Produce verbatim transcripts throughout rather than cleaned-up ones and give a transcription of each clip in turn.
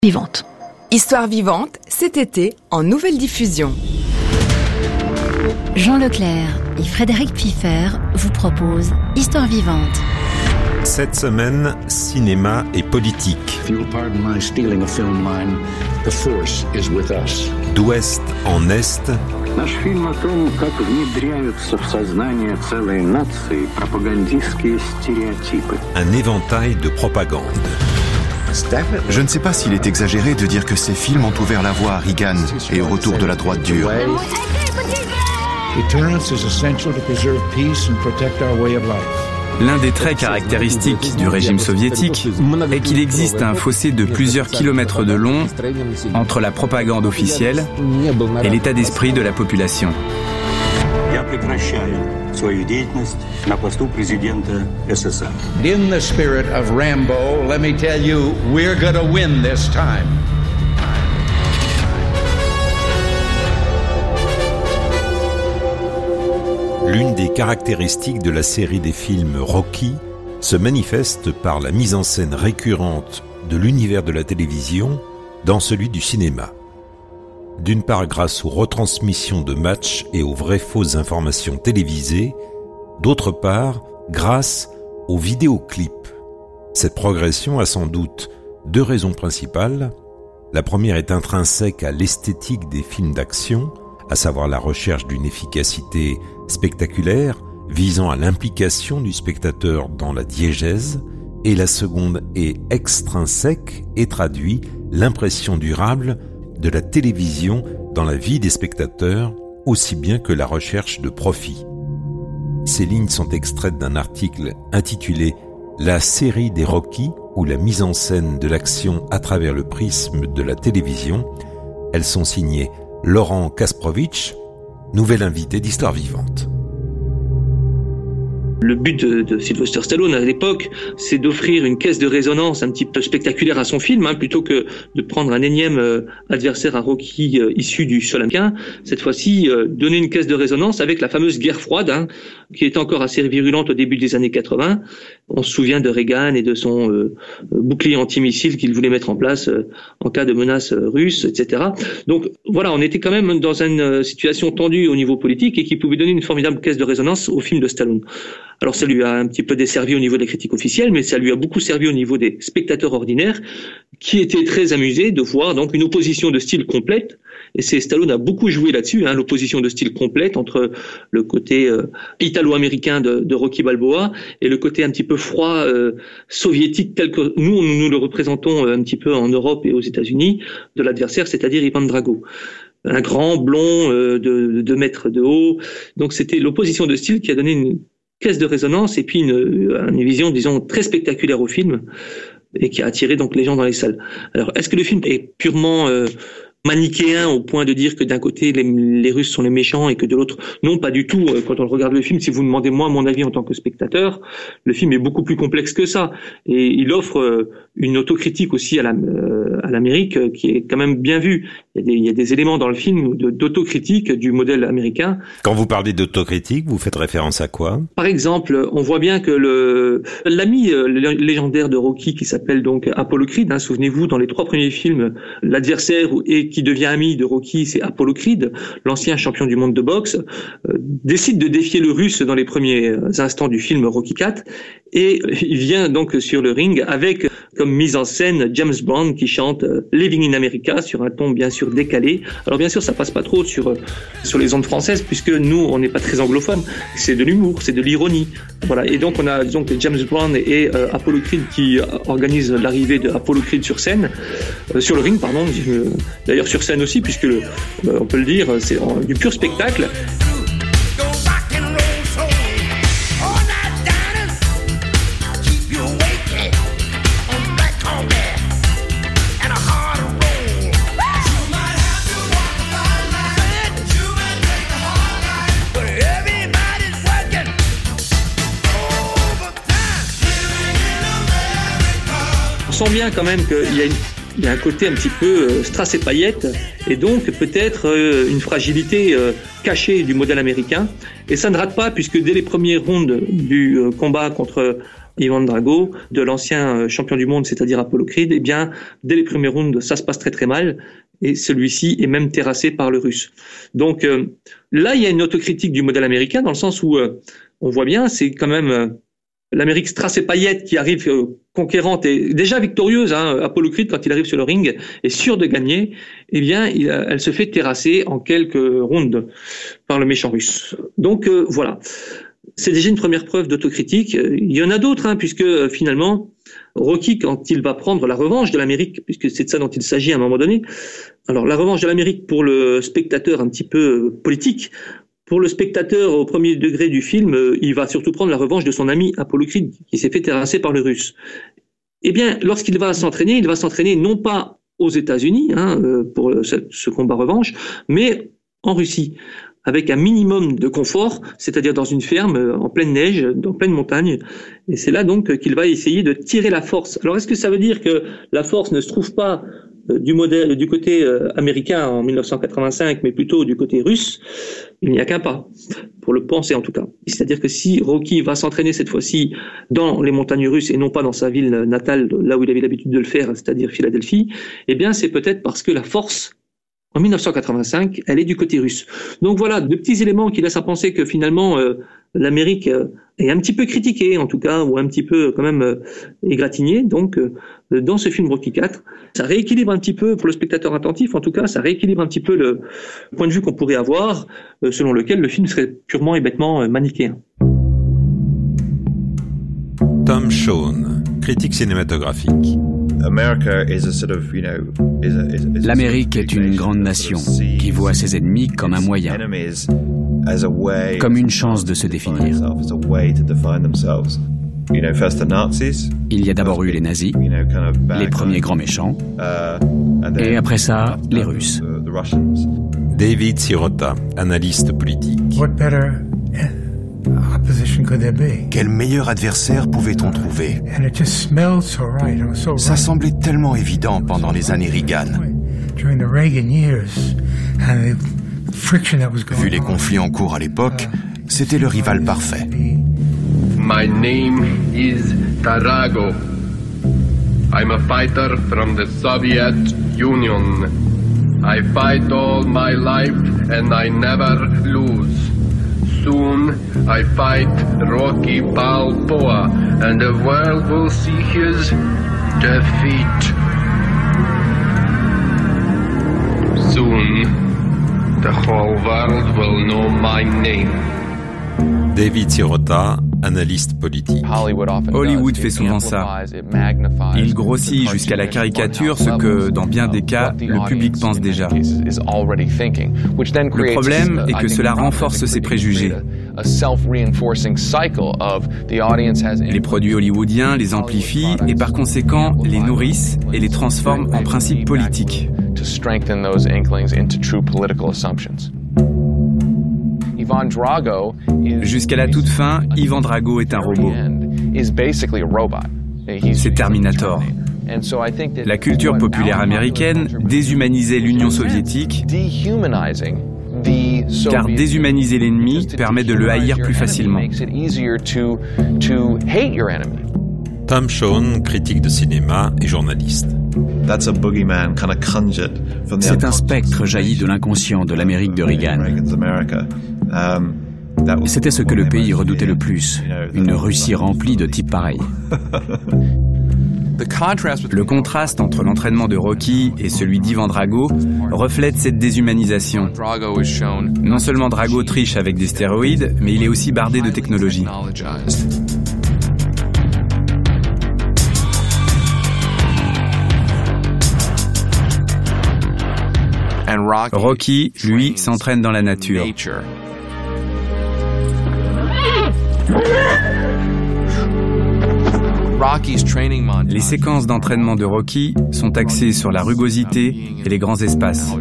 Vivante. Histoire vivante, cet été, en nouvelle diffusion. Jean Leclerc et Frédéric Pfiffer vous proposent Histoire vivante. Cette semaine, cinéma et politique. D'ouest en est. Наш фильм о том, как внедряются в сознание целой нации пропагандистские стереотипы. Un éventail de propagande. Je ne sais pas s'il est exagéré de dire que ces films ont ouvert la voie à Reagan et au retour de la droite dure. L'un des traits caractéristiques du régime soviétique est qu'il existe un fossé de plusieurs kilomètres de long entre la propagande officielle et l'état d'esprit de la population. In the spirit of Rambo, let me tell you, we're gonna win this time. L'une des caractéristiques de la série des films Rocky se manifeste par la mise en scène récurrente de l'univers de la télévision dans celui du cinéma. D'une part grâce aux retransmissions de matchs et aux vraies fausses informations télévisées, d'autre part grâce aux vidéoclips. Cette progression a sans doute deux raisons principales. La première est intrinsèque à l'esthétique des films d'action, à savoir la recherche d'une efficacité spectaculaire visant à l'implication du spectateur dans la diégèse, et la seconde est extrinsèque et traduit l'impression durable de la télévision dans la vie des spectateurs, aussi bien que la recherche de profit. Ces lignes sont extraites d'un article intitulé « La série des Rocky » ou la mise en scène de l'action à travers le prisme de la télévision. Elles sont signées Laurent Kasprowicz, nouvel invité d'Histoire vivante. Le but de, de Sylvester Stallone à l'époque, c'est d'offrir une caisse de résonance un petit peu spectaculaire à son film, hein, plutôt que de prendre un énième euh, adversaire à Rocky euh, issu du sol américain. Cette fois-ci, euh, donner une caisse de résonance avec la fameuse guerre froide, hein, qui était encore assez virulente au début des années quatre-vingts. On se souvient de Reagan et de son euh, bouclier antimissile qu'il voulait mettre en place euh, en cas de menace euh, russe, et cetera. Donc voilà, on était quand même dans une euh, situation tendue au niveau politique et qui pouvait donner une formidable caisse de résonance au film de Stallone. Alors ça lui a un petit peu desservi au niveau des critiques officielles, mais ça lui a beaucoup servi au niveau des spectateurs ordinaires, qui étaient très amusés de voir donc une opposition de style complète. Et c'est Stallone a beaucoup joué là-dessus, hein, l'opposition de style complète entre le côté euh, italo-américain de, de Rocky Balboa et le côté un petit peu froid euh, soviétique tel que nous, nous nous le représentons un petit peu en Europe et aux États-Unis de l'adversaire, c'est-à-dire Ivan Drago. Un grand blond euh, de deux mètres de haut. Donc c'était l'opposition de style qui a donné une caisse de résonance et puis une, une vision, disons, très spectaculaire au film et qui a attiré donc les gens dans les salles. Alors, est-ce que le film est purement euh, manichéen au point de dire que d'un côté les, les Russes sont les méchants et que de l'autre non, pas du tout. Quand on regarde le film, si vous me demandez moi mon avis en tant que spectateur, le film est beaucoup plus complexe que ça et il offre une autocritique aussi à, la, à l'Amérique qui est quand même bien vue. Il y a des, il y a des éléments dans le film de, d'autocritique du modèle américain. Quand vous parlez d'autocritique, vous faites référence à quoi ? Par exemple, on voit bien que le l'ami légendaire de Rocky qui s'appelle donc Apollo Creed, hein, souvenez-vous, dans les trois premiers films, l'adversaire et qui devient ami de Rocky, c'est Apollo Creed, l'ancien champion du monde de boxe, euh, décide de défier le Russe dans les premiers instants du film Rocky quatre et il vient donc sur le ring avec comme mise en scène James Brown qui chante Living in America sur un ton bien sûr décalé. Alors bien sûr ça passe pas trop sur sur les ondes françaises puisque nous on n'est pas très anglophone, c'est de l'humour, c'est de l'ironie. Voilà, et donc on a donc James Brown et euh, Apollo Creed qui organisent l'arrivée de Apollo Creed sur scène, euh, sur le ring pardon, d'ailleurs sur scène aussi puisque euh, on peut le dire, c'est du pur spectacle. On sent bien quand même qu'il y a, une, il y a un côté un petit peu euh, strass et paillettes et donc peut-être euh, une fragilité euh, cachée du modèle américain. Et ça ne rate pas puisque dès les premières rounds du euh, combat contre Ivan Drago, de l'ancien champion du monde, c'est-à-dire Apollo Creed, eh bien, dès les premiers rounds, ça se passe très très mal, et celui-ci est même terrassé par le Russe. Donc euh, là, il y a une autocritique du modèle américain, dans le sens où euh, on voit bien, c'est quand même euh, l'Amérique Strass et Payette qui arrive euh, conquérante et déjà victorieuse. Hein, Apollo Creed, quand il arrive sur le ring, est sûr de gagner. Eh bien, il, elle se fait terrasser en quelques rounds par le méchant Russe. Donc euh, voilà. C'est déjà une première preuve d'autocritique. Il y en a d'autres, hein, puisque euh, finalement, Rocky, quand il va prendre la revanche de l'Amérique, puisque c'est de ça dont il s'agit à un moment donné, alors la revanche de l'Amérique pour le spectateur un petit peu euh, politique, pour le spectateur au premier degré du film, euh, il va surtout prendre la revanche de son ami Apollo Creed, qui s'est fait terrasser par le Russe. Eh bien, lorsqu'il va s'entraîner, il va s'entraîner non pas aux États-Unis, hein, euh, pour ce, ce combat revanche, mais en Russie, avec un minimum de confort, c'est-à-dire dans une ferme, en pleine neige, en pleine montagne. Et c'est là donc qu'il va essayer de tirer la force. Alors est-ce que ça veut dire que la force ne se trouve pas du modèle, du côté américain en mille neuf cent quatre-vingt-cinq, mais plutôt du côté russe? Il n'y a qu'un pas, pour le penser en tout cas. C'est-à-dire que si Rocky va s'entraîner cette fois-ci dans les montagnes russes et non pas dans sa ville natale, là où il avait l'habitude de le faire, c'est-à-dire Philadelphie, eh bien c'est peut-être parce que la force, en mille neuf cent quatre-vingt-cinq, elle est du côté russe. Donc voilà, de petits éléments qui laissent à penser que finalement euh, l'Amérique euh, est un petit peu critiquée, en tout cas, ou un petit peu quand même euh, égratignée. Donc euh, dans ce film Rocky quatre, ça rééquilibre un petit peu, pour le spectateur attentif en tout cas, ça rééquilibre un petit peu le point de vue qu'on pourrait avoir, euh, selon lequel le film serait purement et bêtement euh, manichéen. Tom Shawn, critique cinématographique. L'Amérique est une grande nation qui voit ses ennemis comme un moyen, comme une chance de se définir. Il y a d'abord eu les nazis, les premiers grands méchants, et après ça, les Russes. David Sirota, analyste politique. Quel meilleur adversaire pouvait-on trouver? Ça semblait tellement évident pendant les années Reagan. Vu les conflits en cours à l'époque, c'était le rival parfait. My name is Drago. I'm a fighter from the Soviet Union. I fight all my life and I never lose. Soon I fight Rocky Balboa and the world will see his defeat. Soon the whole world will know my name. David Sirota, analyste politique. Hollywood fait souvent ça. Il grossit jusqu'à la caricature ce que, dans bien des cas, le public pense déjà. Le problème est que cela renforce ses préjugés. Les produits hollywoodiens les amplifient et par conséquent les nourrissent et les transforment en principes politiques. Jusqu'à la toute fin, Ivan Drago est un robot. C'est Terminator. La culture populaire américaine déshumanisait l'Union soviétique, car déshumaniser l'ennemi permet de le haïr plus facilement. Tom Shawn, critique de cinéma et journaliste. C'est un spectre jailli de l'inconscient de l'Amérique de Reagan. C'était ce que le pays redoutait le plus, une Russie remplie de types pareils. Le contraste entre l'entraînement de Rocky et celui d'Ivan Drago reflète cette déshumanisation. Non seulement Drago triche avec des stéroïdes, mais il est aussi bardé de technologie. Rocky, lui, s'entraîne dans la nature. Les séquences d'entraînement de Rocky sont axées sur la rugosité et les grands espaces.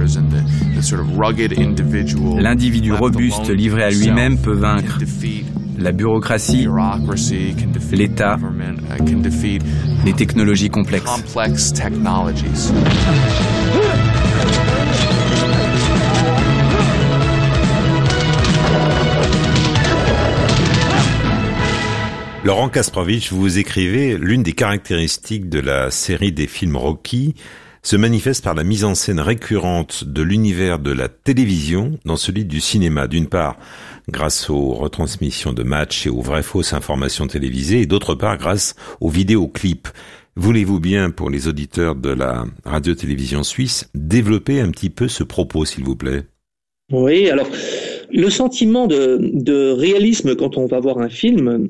L'individu robuste livré à lui-même peut vaincre la bureaucratie, l'État, les technologies complexes. Laurent Kasprowicz, vous écrivez, l'une des caractéristiques de la série des films Rocky se manifeste par la mise en scène récurrente de l'univers de la télévision dans celui du cinéma. D'une part, grâce aux retransmissions de matchs et aux vraies fausses informations télévisées, et d'autre part, grâce aux vidéoclips. Voulez-vous bien, pour les auditeurs de la radio-télévision suisse, développer un petit peu ce propos, s'il vous plaît? Oui, alors, le sentiment de, de réalisme quand on va voir un film,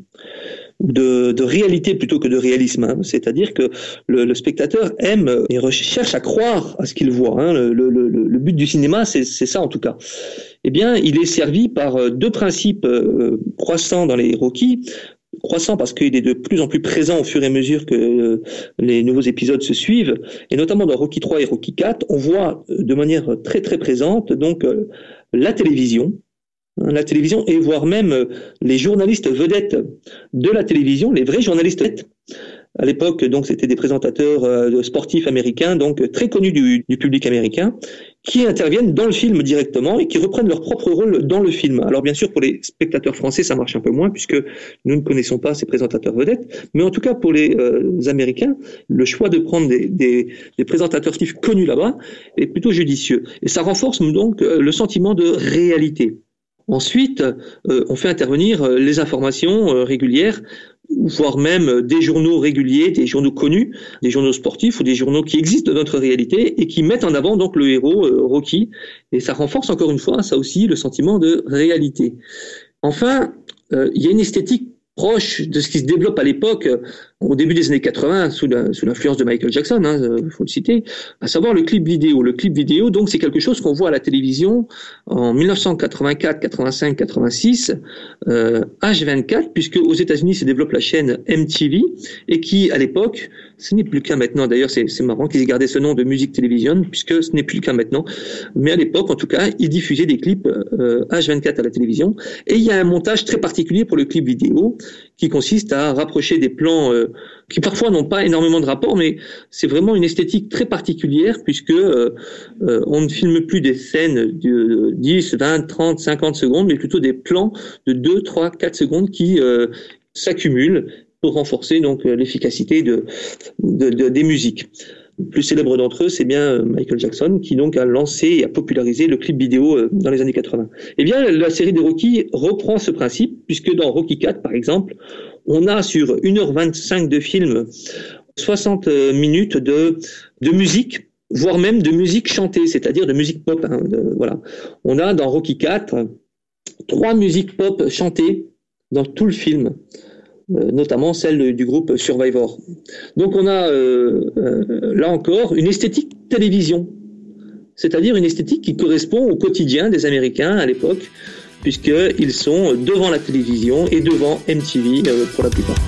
de, de réalité plutôt que de réalisme, hein, c'est-à-dire que le, le spectateur aime et recherche à croire à ce qu'il voit. Hein, le, le, le, le but du cinéma, c'est, c'est ça en tout cas. Eh bien, il est servi par deux principes euh, croissants dans les Rocky. Croissant parce qu'il est de plus en plus présent au fur et à mesure que euh, les nouveaux épisodes se suivent, et notamment dans Rocky trois et Rocky quatre, on voit de manière très très présente donc euh, la télévision, hein, la télévision et voire même euh, les journalistes vedettes de la télévision, les vrais journalistes vedettes. À l'époque, donc, c'était des présentateurs euh, sportifs américains, donc très connus du, du public américain, qui interviennent dans le film directement et qui reprennent leur propre rôle dans le film. Alors bien sûr, pour les spectateurs français, ça marche un peu moins puisque nous ne connaissons pas ces présentateurs vedettes, mais en tout cas pour les euh, Américains, le choix de prendre des, des, des présentateurs sportifs connus là-bas est plutôt judicieux. Et ça renforce donc euh, le sentiment de réalité. Ensuite, euh, on fait intervenir euh, les informations euh, régulières, voire même des journaux réguliers, des journaux connus, des journaux sportifs ou des journaux qui existent dans notre réalité et qui mettent en avant donc le héros euh, Rocky. Et ça renforce encore une fois, ça aussi, le sentiment de réalité. Enfin, euh, il y a une esthétique proche de ce qui se développe à l'époque, euh, au début des années quatre-vingts, sous, la, sous l'influence de Michael Jackson, il hein, euh, faut le citer, à savoir le clip vidéo. Le clip vidéo, donc, c'est quelque chose qu'on voit à la télévision en dix-neuf cent quatre-vingt-quatre, quatre-vingt-cinq, quatre-vingt-six, euh, H vingt-quatre, puisque aux États-Unis se développe la chaîne M T V, et qui, à l'époque, ce n'est plus le cas maintenant. D'ailleurs, c'est, c'est marrant qu'ils aient gardé ce nom de Music Television, puisque ce n'est plus le cas maintenant. Mais à l'époque, en tout cas, ils diffusaient des clips euh, H vingt-quatre à la télévision. Et il y a un montage très particulier pour le clip vidéo, qui consiste à rapprocher des plans euh, qui parfois n'ont pas énormément de rapport, mais c'est vraiment une esthétique très particulière puisque euh, euh, on ne filme plus des scènes de dix, vingt, trente, cinquante secondes, mais plutôt des plans de deux, trois, quatre secondes qui euh, s'accumulent pour renforcer donc l'efficacité de, de, de des musiques. Le plus célèbre d'entre eux, c'est bien Michael Jackson, qui donc a lancé et a popularisé le clip vidéo dans les années quatre-vingts. Eh bien, la série des Rocky reprend ce principe, puisque dans Rocky quatre, par exemple, on a sur une heure vingt-cinq de film, soixante minutes de, de musique, voire même de musique chantée, c'est-à-dire de musique pop. Hein, de, voilà. On a dans Rocky quatre, trois musiques pop chantées dans tout le film. Euh, notamment celle du groupe Survivor. Donc on a euh, euh, là encore une esthétique télévision, c'est-à-dire une esthétique qui correspond au quotidien des Américains à l'époque, puisqu'ils sont devant la télévision et devant M T V euh, pour la plupart.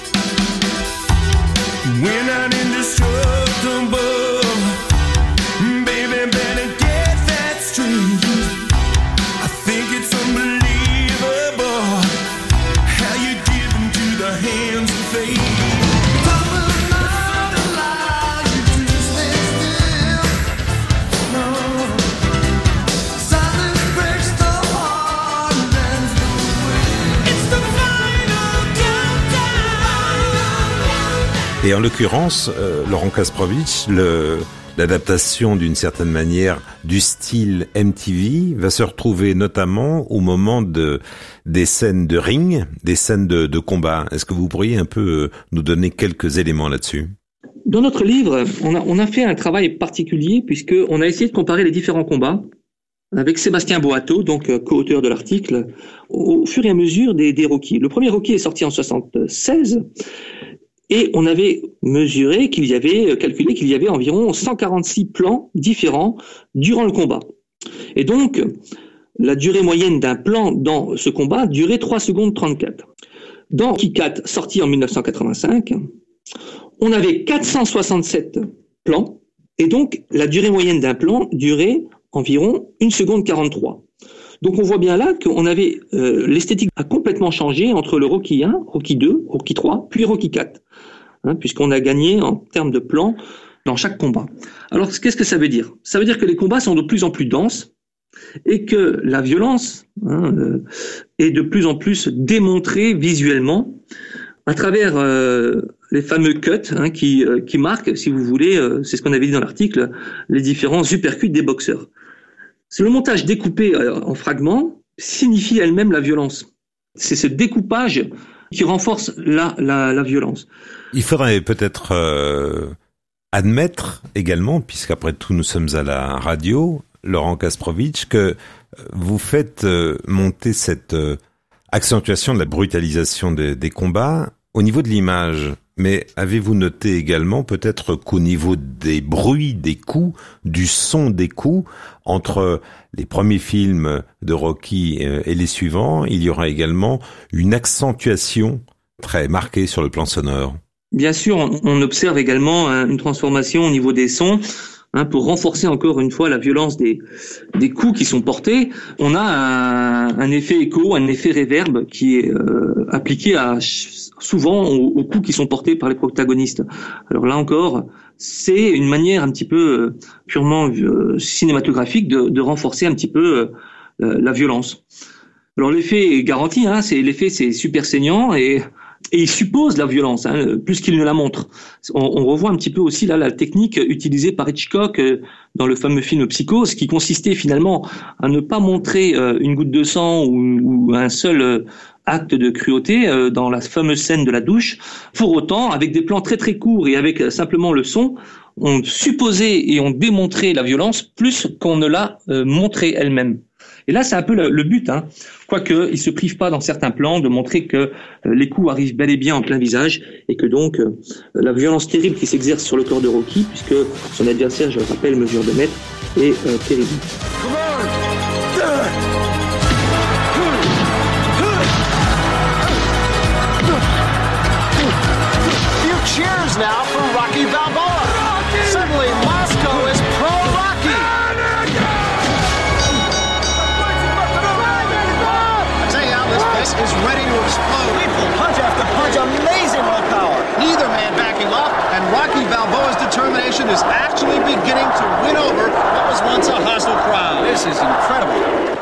Et en l'occurrence, euh, Laurent Kasprowicz, le, l'adaptation d'une certaine manière du style M T V va se retrouver notamment au moment de, des scènes de ring, des scènes de, de combat. Est-ce que vous pourriez un peu nous donner quelques éléments là-dessus ? Dans notre livre, on a, on a fait un travail particulier puisqu'on a essayé de comparer les différents combats avec Sébastien Boato, donc euh, co-auteur de l'article, au, au fur et à mesure des, des Rocky. Le premier Rocky est sorti en soixante-seize. Et on avait mesuré qu'il y avait, calculé qu'il y avait environ cent quarante-six plans différents durant le combat. Et donc, la durée moyenne d'un plan dans ce combat durait trois secondes trente-quatre. Dans Rocky quatre, sorti en dix-neuf cent quatre-vingt-cinq, on avait quatre cent soixante-sept plans, et donc la durée moyenne d'un plan durait environ une seconde quarante-trois. Donc on voit bien là qu'on avait euh, l'esthétique a complètement changé entre le Rocky un, Rocky deux, Rocky trois, puis Rocky quatre, hein, puisqu'on a gagné en termes de plans dans chaque combat. Alors qu'est-ce que ça veut dire ? Ça veut dire que les combats sont de plus en plus denses et que la violence hein, euh, est de plus en plus démontrée visuellement à travers euh, les fameux cuts hein, qui, euh, qui marquent, si vous voulez, euh, c'est ce qu'on avait dit dans l'article, les différents uppercuts des boxeurs. C'est le montage découpé euh, en fragments signifie elle-même la violence. C'est ce découpage qui renforce la, la, la violence. Il faudrait peut-être euh, admettre également, puisqu'après tout nous sommes à la radio, Laurent Kasprowicz, que vous faites euh, monter cette euh, accentuation de la brutalisation des, des combats au niveau de l'image. Mais avez-vous noté également peut-être qu'au niveau des bruits, des coups, du son des coups, entre les premiers films de Rocky et les suivants, il y aura également une accentuation très marquée sur le plan sonore? Bien sûr, on, on observe également hein, une transformation au niveau des sons. Hein, pour renforcer encore une fois la violence des, des coups qui sont portés, on a un, un effet écho, un effet réverb qui est euh, appliqué à, souvent aux, aux coups qui sont portés par les protagonistes. Alors là encore, c'est une manière un petit peu euh, purement euh, cinématographique de, de renforcer un petit peu euh, la violence. Alors l'effet est garanti, hein, c'est l'effet c'est super saignant et Et il suppose la violence, hein, plus qu'il ne la montre. On, on revoit un petit peu aussi là la technique utilisée par Hitchcock euh, dans le fameux film Psychose, qui consistait finalement à ne pas montrer euh, une goutte de sang ou, ou un seul euh, acte de cruauté euh, dans la fameuse scène de la douche. Pour autant, avec des plans très très courts et avec euh, simplement le son, on supposait et on démontrait la violence plus qu'on ne l'a euh, montrée elle-même. Et là, c'est un peu le, le but, hein. Quoique, il se prive pas dans certains plans de montrer que euh, les coups arrivent bel et bien en plein visage et que donc euh, la violence terrible qui s'exerce sur le corps de Rocky, puisque son adversaire, je le rappelle, mesure deux mètres, est euh, terrible. Few cheers now for Rocky Balboa. Suddenly, Moscow is pro-Rocky. Is ready to explode. Lethal punch after punch, amazing willpower. Neither man backing off, and Rocky Balboa's determination is actually beginning to win over what was once a hostile crowd. This is incredible.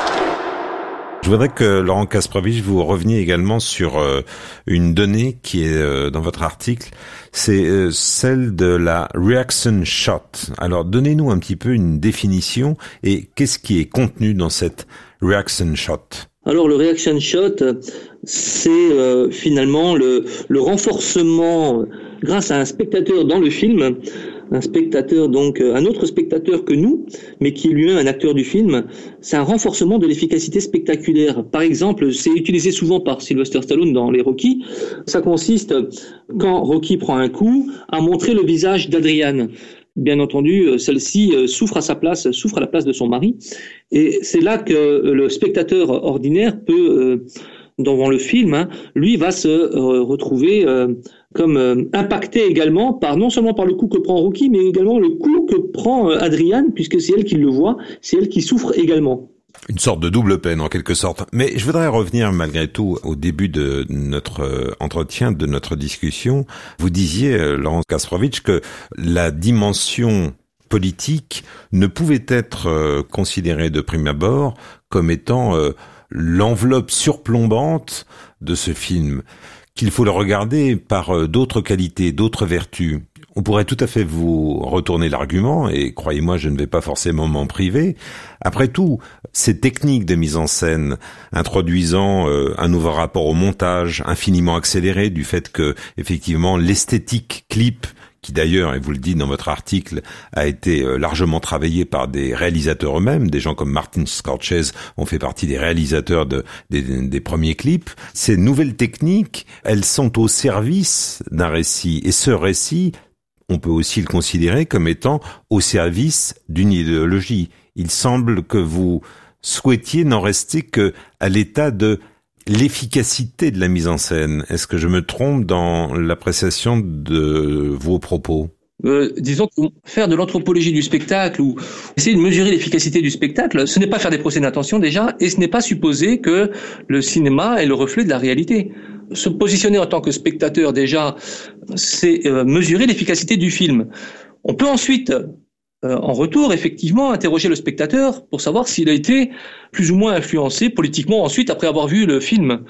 Je voudrais que Laurent Kasprowicz, vous reveniez également sur euh, une donnée qui est euh, dans votre article, c'est euh, celle de la reaction shot. Alors donnez-nous un petit peu une définition et qu'est-ce qui est contenu dans cette reaction shot? Alors le reaction shot, c'est euh, finalement le, le renforcement grâce à un spectateur dans le film, un spectateur donc un autre spectateur que nous, mais qui est lui-même un acteur du film. C'est un renforcement de l'efficacité spectaculaire. Par exemple, c'est utilisé souvent par Sylvester Stallone dans les Rocky. Ça consiste, quand Rocky prend un coup, à montrer le visage d'Adrian. Bien entendu, celle-ci souffre à sa place, souffre à la place de son mari. Et c'est là que le spectateur ordinaire peut, devant le film, hein, lui va se retrouver euh, comme euh, impacté également par non seulement par le coup que prend Rocky, mais également le coup que prend euh, Adrian, puisque c'est elle qui le voit, c'est elle qui souffre également. Une sorte de double peine en quelque sorte. Mais je voudrais revenir malgré tout au début de notre entretien, de notre discussion. Vous disiez, Laurent Kasprowicz, que la dimension politique ne pouvait être considérée de prime abord comme étant l'enveloppe surplombante de ce film, qu'il faut le regarder par d'autres qualités, d'autres vertus. On pourrait tout à fait vous retourner l'argument, et croyez-moi, je ne vais pas forcément m'en priver. Après tout, ces techniques de mise en scène, introduisant euh, un nouveau rapport au montage, infiniment accéléré, du fait que, effectivement, l'esthétique clip, qui d'ailleurs, et vous le dites dans votre article, a été euh, largement travaillé par des réalisateurs eux-mêmes, des gens comme Martin Scorsese ont fait partie des réalisateurs de, des, des premiers clips. Ces nouvelles techniques, elles sont au service d'un récit, et ce récit, on peut aussi le considérer comme étant au service d'une idéologie. Il semble que vous souhaitiez n'en rester que à l'état de l'efficacité de la mise en scène. Est-ce que je me trompe dans l'appréciation de vos propos ? Euh, disons que faire de l'anthropologie du spectacle ou essayer de mesurer l'efficacité du spectacle, ce n'est pas faire des procès d'intention déjà, et ce n'est pas supposer que le cinéma est le reflet de la réalité. Se positionner en tant que spectateur déjà, c'est euh, mesurer l'efficacité du film. On peut ensuite, euh, en retour, effectivement, interroger le spectateur pour savoir s'il a été plus ou moins influencé politiquement ensuite après avoir vu le film.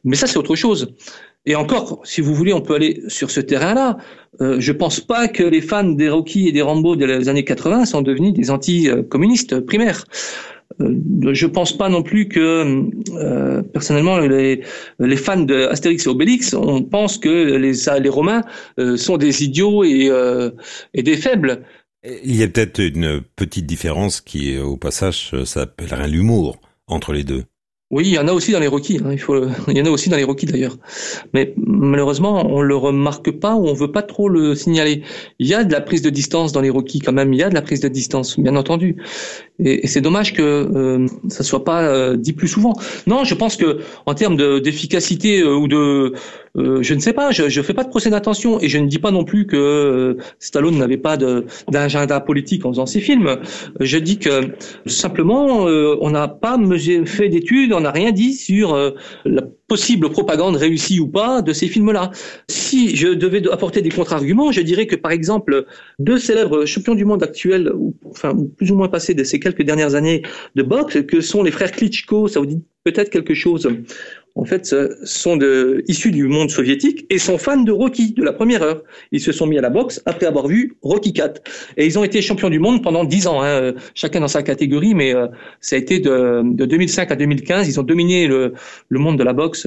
Mais ça, c'est autre chose. Et encore, si vous voulez, on peut aller sur ce terrain-là. Euh, je pense pas que les fans des Rocky et des Rambo des années quatre-vingts sont devenus des anti-communistes primaires. Euh, je pense pas non plus que, euh, personnellement, les, les fans de Astérix et Obélix, on pense que les, les Romains euh, sont des idiots et, euh, et des faibles. Il y a peut-être une petite différence qui, au passage, s'appellerait l'humour entre les deux. Oui, il y en a aussi dans les Rocky. Hein, il faut, il y en a aussi dans les Rocky d'ailleurs. Mais malheureusement, on le remarque pas ou on veut pas trop le signaler. Il y a de la prise de distance dans les Rocky quand même. Il y a de la prise de distance, bien entendu. Et, et c'est dommage que euh, ça soit pas euh, dit plus souvent. Non, je pense que en termes de, d'efficacité euh, ou de, euh, je ne sais pas, je, je fais pas de procès d'intention et je ne dis pas non plus que euh, Stallone n'avait pas de, d'agenda politique en faisant ses films. Je dis que simplement, euh, on n'a pas fait d'études. On n'a rien dit sur euh, la possible propagande réussie ou pas de ces films-là. Si je devais apporter des contre-arguments, je dirais que par exemple, deux célèbres champions du monde actuels, ou enfin plus ou moins passés de ces quelques dernières années de boxe, que sont les frères Klitschko, ça vous dit peut-être quelque chose. En fait, sont de, issus du monde soviétique et sont fans de Rocky, de la première heure. Ils se sont mis à la boxe après avoir vu Rocky quatre. Et ils ont été champions du monde pendant dix ans, hein, chacun dans sa catégorie, mais euh, ça a été de, de deux mille cinq à deux mille quinze, ils ont dominé le, le monde de la boxe.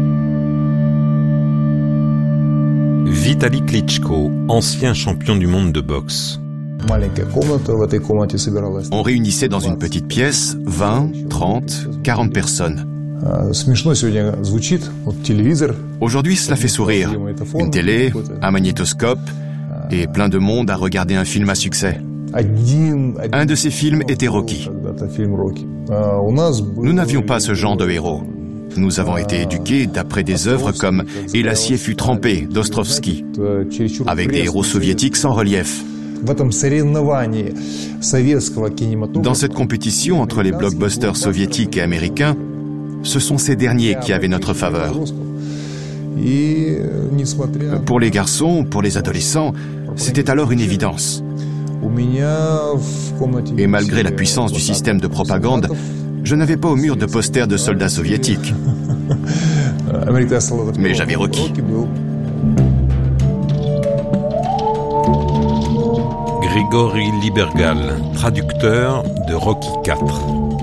Vitaly Klitschko, ancien champion du monde de boxe. On réunissait dans une petite pièce vingt, trente, quarante personnes. Aujourd'hui, cela fait sourire. Une télé, un magnétoscope et plein de monde à regarder un film à succès. Un de ces films était Rocky. Nous n'avions pas ce genre de héros. Nous avons été éduqués d'après des œuvres comme « Et l'acier fut trempé » d'Ostrovsky, avec des héros soviétiques sans relief. Dans cette compétition entre les blockbusters soviétiques et américains, ce sont ces derniers qui avaient notre faveur. Pour les garçons, pour les adolescents, c'était alors une évidence. Et malgré la puissance du système de propagande, je n'avais pas au mur de posters de soldats soviétiques. Mais j'avais Rocky. Grigory Libergal, traducteur de Rocky quatre.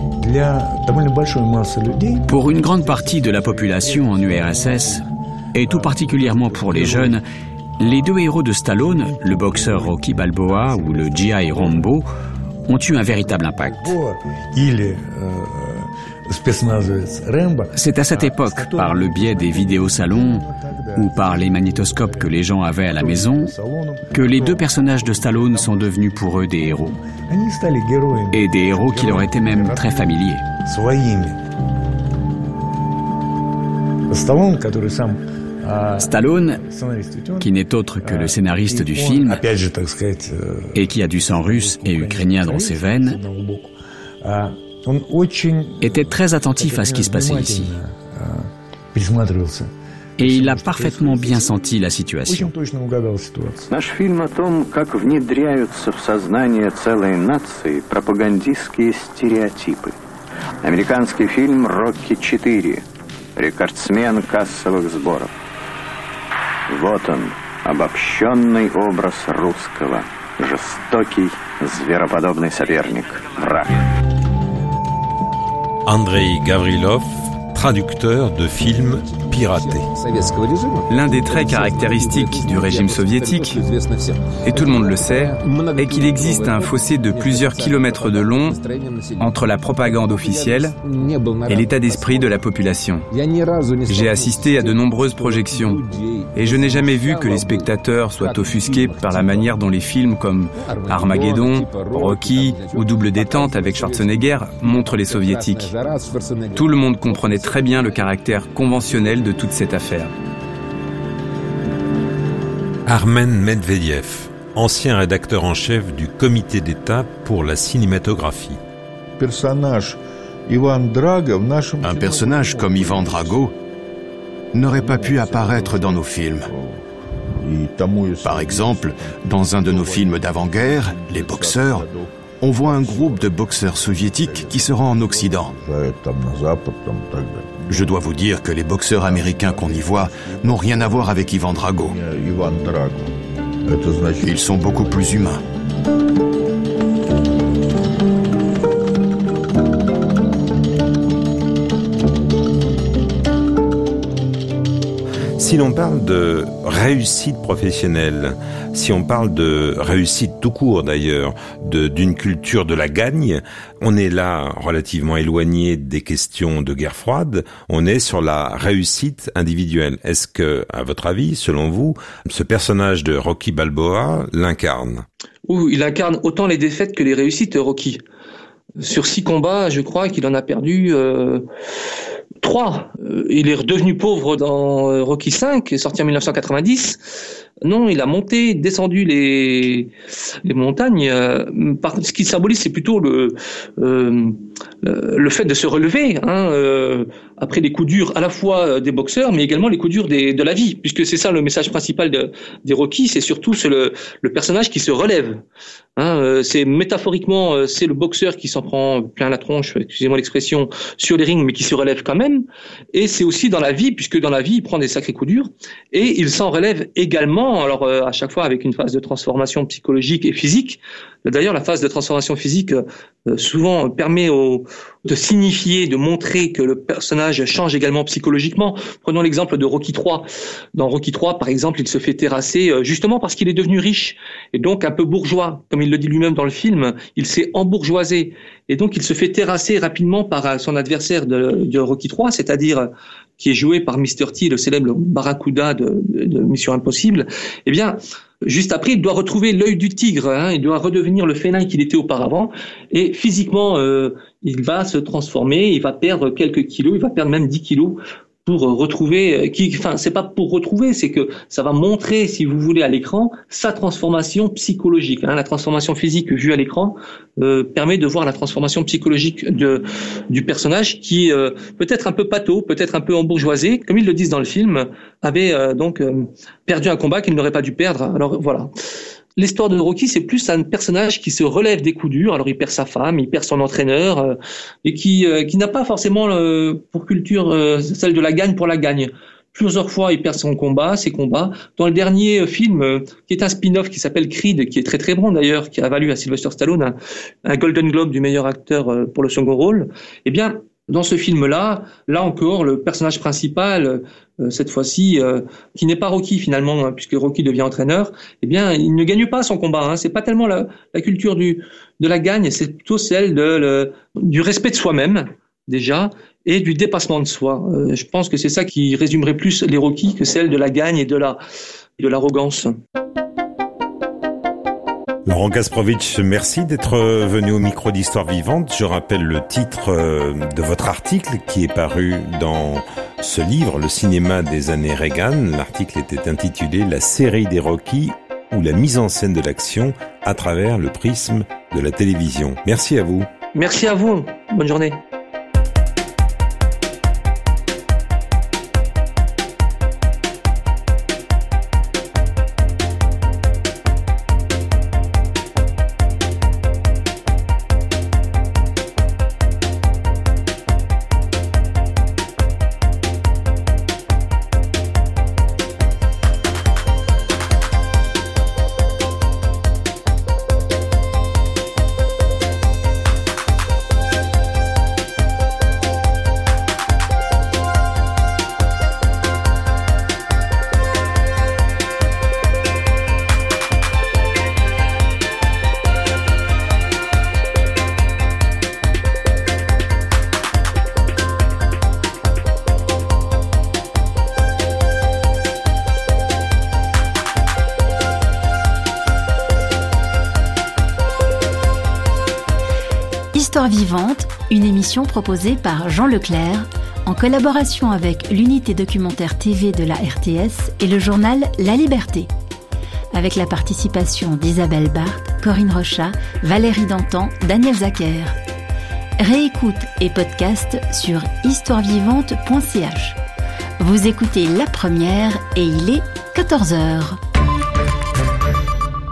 Pour une grande partie de la population en U R S S, et tout particulièrement pour les jeunes, les deux héros de Stallone, le boxeur Rocky Balboa ou le G I Rambo, ont eu un véritable impact. C'est à cette époque, par le biais des vidéosalons ou par les magnétoscopes que les gens avaient à la maison, que les deux personnages de Stallone sont devenus pour eux des héros. Et des héros qui leur étaient même très familiers. Stallone, qui n'est autre que le scénariste du film, et qui a du sang russe et ukrainien dans ses veines, était très attentif à ce qui se passait ici. Et il a parfaitement bien senti la situation. Наш фильм о том, как внедряются в сознание целой нации пропагандистские стереотипы. Американский фильм «Рокки четыре», рекордсмен кассовых сборов. Вот он, обобщенный образ русского, жестокий, звероподобный соперник, враг. Andrei Gavrilov, traducteur de films piratés. L'un des traits caractéristiques du régime soviétique, et tout le monde le sait, est qu'il existe un fossé de plusieurs kilomètres de long entre la propagande officielle et l'état d'esprit de la population. J'ai assisté à de nombreuses projections et je n'ai jamais vu que les spectateurs soient offusqués par la manière dont les films comme Armageddon, Rocky ou Double détente avec Schwarzenegger montrent les soviétiques. Tout le monde comprenait très bien le caractère conventionnel de toute cette affaire. Armen Medvedev, ancien rédacteur en chef du Comité d'État pour la cinématographie. Un personnage comme Ivan Drago n'aurait pas pu apparaître dans nos films. Par exemple, dans un de nos films d'avant-guerre, Les Boxeurs, on voit un groupe de boxeurs soviétiques qui se rend en Occident. Je dois vous dire que les boxeurs américains qu'on y voit n'ont rien à voir avec Ivan Drago. Ils sont beaucoup plus humains. Si l'on parle de réussite professionnelle, si on parle de réussite tout court d'ailleurs, de, d'une culture de la gagne, on est là relativement éloigné des questions de guerre froide, on est sur la réussite individuelle. Est-ce que, à votre avis, selon vous, ce personnage de Rocky Balboa l'incarne ? Ouh, il incarne autant les défaites que les réussites, Rocky. Sur six combats, je crois qu'il en a perdu... Euh... Trois. Il est redevenu pauvre dans Rocky cinq, sorti en mille neuf cent quatre-vingt-dix. Non, il a monté, descendu les les montagnes. Par, ce qui symbolise, c'est plutôt le euh, le fait de se relever hein, euh, après les coups durs à la fois des boxeurs, mais également les coups durs des, de la vie, puisque c'est ça le message principal de, des Rocky, c'est surtout c'est le le personnage qui se relève. Hein, euh, c'est métaphoriquement, c'est le boxeur qui s'en prend plein la tronche, excusez-moi l'expression, sur les rings, mais qui se relève quand même. Et c'est aussi dans la vie, puisque dans la vie, il prend des sacrés coups durs, et il s'en relève également. Alors euh, à chaque fois avec une phase de transformation psychologique et physique. D'ailleurs, la phase de transformation physique euh, souvent permet au, de signifier, de montrer que le personnage change également psychologiquement. Prenons l'exemple de Rocky trois. Dans Rocky trois, par exemple, il se fait terrasser euh, justement parce qu'il est devenu riche et donc un peu bourgeois, comme il le dit lui-même dans le film. Il s'est embourgeoisé et donc il se fait terrasser rapidement par son adversaire de, de Rocky trois, c'est-à-dire qui est joué par mister T, le célèbre Barracuda de, de, de Mission Impossible. Eh bien, juste après, il doit retrouver l'œil du tigre, hein, il doit redevenir le félin qu'il était auparavant, et physiquement, euh, il va se transformer, il va perdre quelques kilos, il va perdre même dix kilos pour retrouver, qui, enfin, c'est pas pour retrouver, c'est que ça va montrer, si vous voulez, à l'écran, sa transformation psychologique. Hein. La transformation physique vue à l'écran euh, permet de voir la transformation psychologique de, du personnage qui, euh, peut-être un peu pâteau, peut-être un peu embourgeoisé, comme ils le disent dans le film, avait euh, donc euh, perdu un combat qu'il n'aurait pas dû perdre. Alors voilà. L'histoire de Rocky, c'est plus un personnage qui se relève des coups durs. Alors, il perd sa femme, il perd son entraîneur, euh, et qui euh, qui n'a pas forcément euh, pour culture euh, celle de la gagne pour la gagne. Plusieurs fois, il perd son combat, ses combats. Dans le dernier film, euh, qui est un spin-off qui s'appelle Creed, qui est très très bon d'ailleurs, qui a valu à Sylvester Stallone un, un Golden Globe du meilleur acteur euh, pour le second rôle, eh bien, dans ce film-là, là encore, le personnage principal, euh, cette fois-ci, euh, qui n'est pas Rocky finalement, hein, puisque Rocky devient entraîneur, eh bien, il ne gagne pas son combat. Hein. C'est pas tellement la, la culture du de la gagne, c'est plutôt celle de le, du respect de soi-même déjà et du dépassement de soi. Euh, je pense que c'est ça qui résumerait plus les Rocky que celle de la gagne et de la de l'arrogance. Laurent Kasprowicz, merci d'être venu au micro d'Histoire Vivante. Je rappelle le titre de votre article qui est paru dans ce livre, Le cinéma des années Reagan. L'article était intitulé « La série des Rocky ou la mise en scène de l'action à travers le prisme de la télévision ». Merci à vous. Merci à vous. Bonne journée. Histoire vivante, une émission proposée par Jean Leclerc en collaboration avec l'unité documentaire T V de la R T S et le journal La Liberté. Avec la participation d'Isabelle Barthes, Corinne Rochat, Valérie Dantan, Daniel Zacher. Réécoute et podcast sur histoire vivante point c h. Vous écoutez La Première et il est quatorze heures.